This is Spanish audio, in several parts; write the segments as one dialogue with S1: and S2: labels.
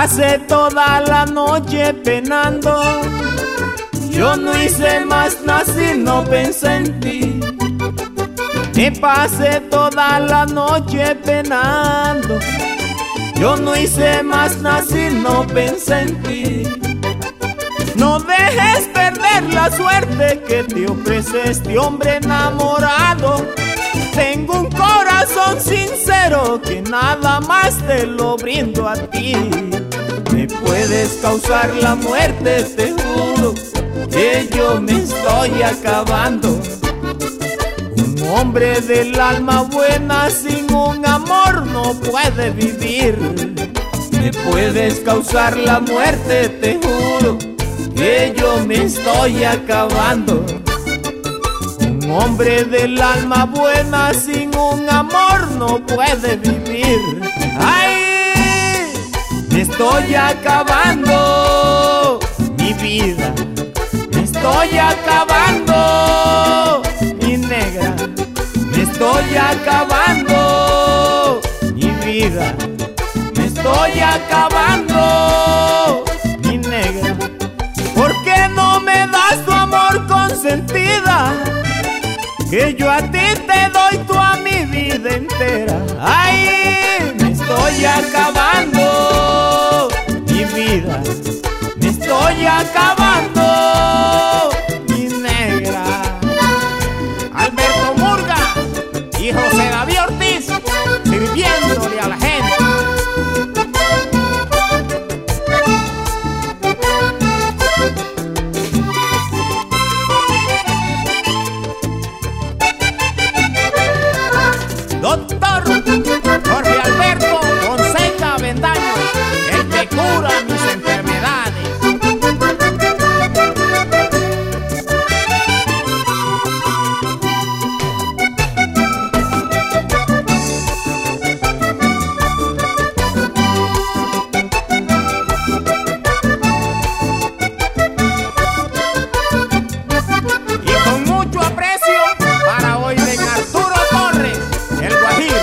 S1: pasé toda la noche penando. Yo no hice más nada si no pensé en ti. Me pasé toda la noche penando. Yo no hice más nada si no pensé en ti. No dejes perder la suerte que te ofrece este hombre enamorado. Tengo un corazón sincero que nada más te lo brindo a ti. Me puedes causar la muerte, te juro que yo me estoy acabando. Un hombre del alma buena sin un amor no puede vivir. Me puedes causar la muerte, te juro que yo me estoy acabando. Un hombre del alma buena sin un amor no puede vivir. ¡Ay! Me estoy acabando mi vida. Me estoy acabando mi negra. Me estoy acabando mi vida. Me estoy acabando mi negra. ¿Por qué no me das tu amor consentida? Que yo a ti te doy toda mi vida entera. Ay, me estoy acabando mi vida. Me estoy acabando mi negra. Alberto Murga y José David Ortiz sirviéndole a la gente. Doctor Jorge Alberto Fonseca Avendaño, el que cura mis enfermedades. Y con mucho aprecio para hoy de Arturo Torres, el Guajiro.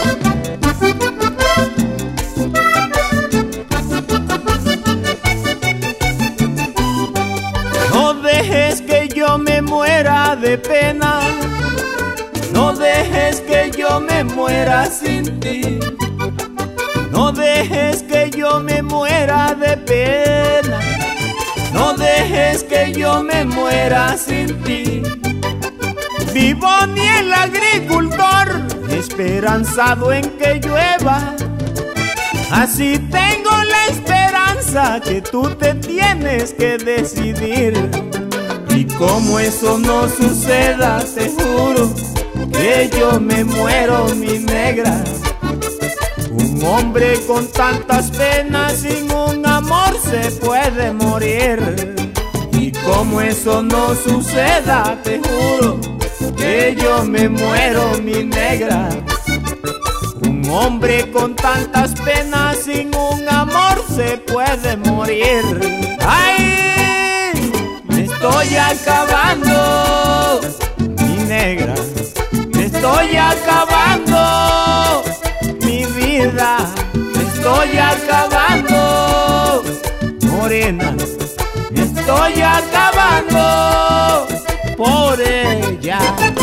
S1: No dejes que yo me muera de pena. No dejes que yo me muera sin ti. No dejes que yo me muera de pena. No dejes que yo me muera sin ti. Vivo ni el agricultor, esperanzado en que llueva. Así tengo la esperanza que tú te tienes que decidir. Y como eso no suceda, te juro que yo me muero, mi negra. Un hombre con tantas penas sin un amor se puede morir. Y como eso no suceda, te juro que yo me muero, mi negra. Un hombre con tantas penas sin un amor se puede morir. ¡Ay! Me estoy acabando, mi negra. Me estoy acabando mi vida. Me estoy acabando, morena. Me estoy acabando por ella.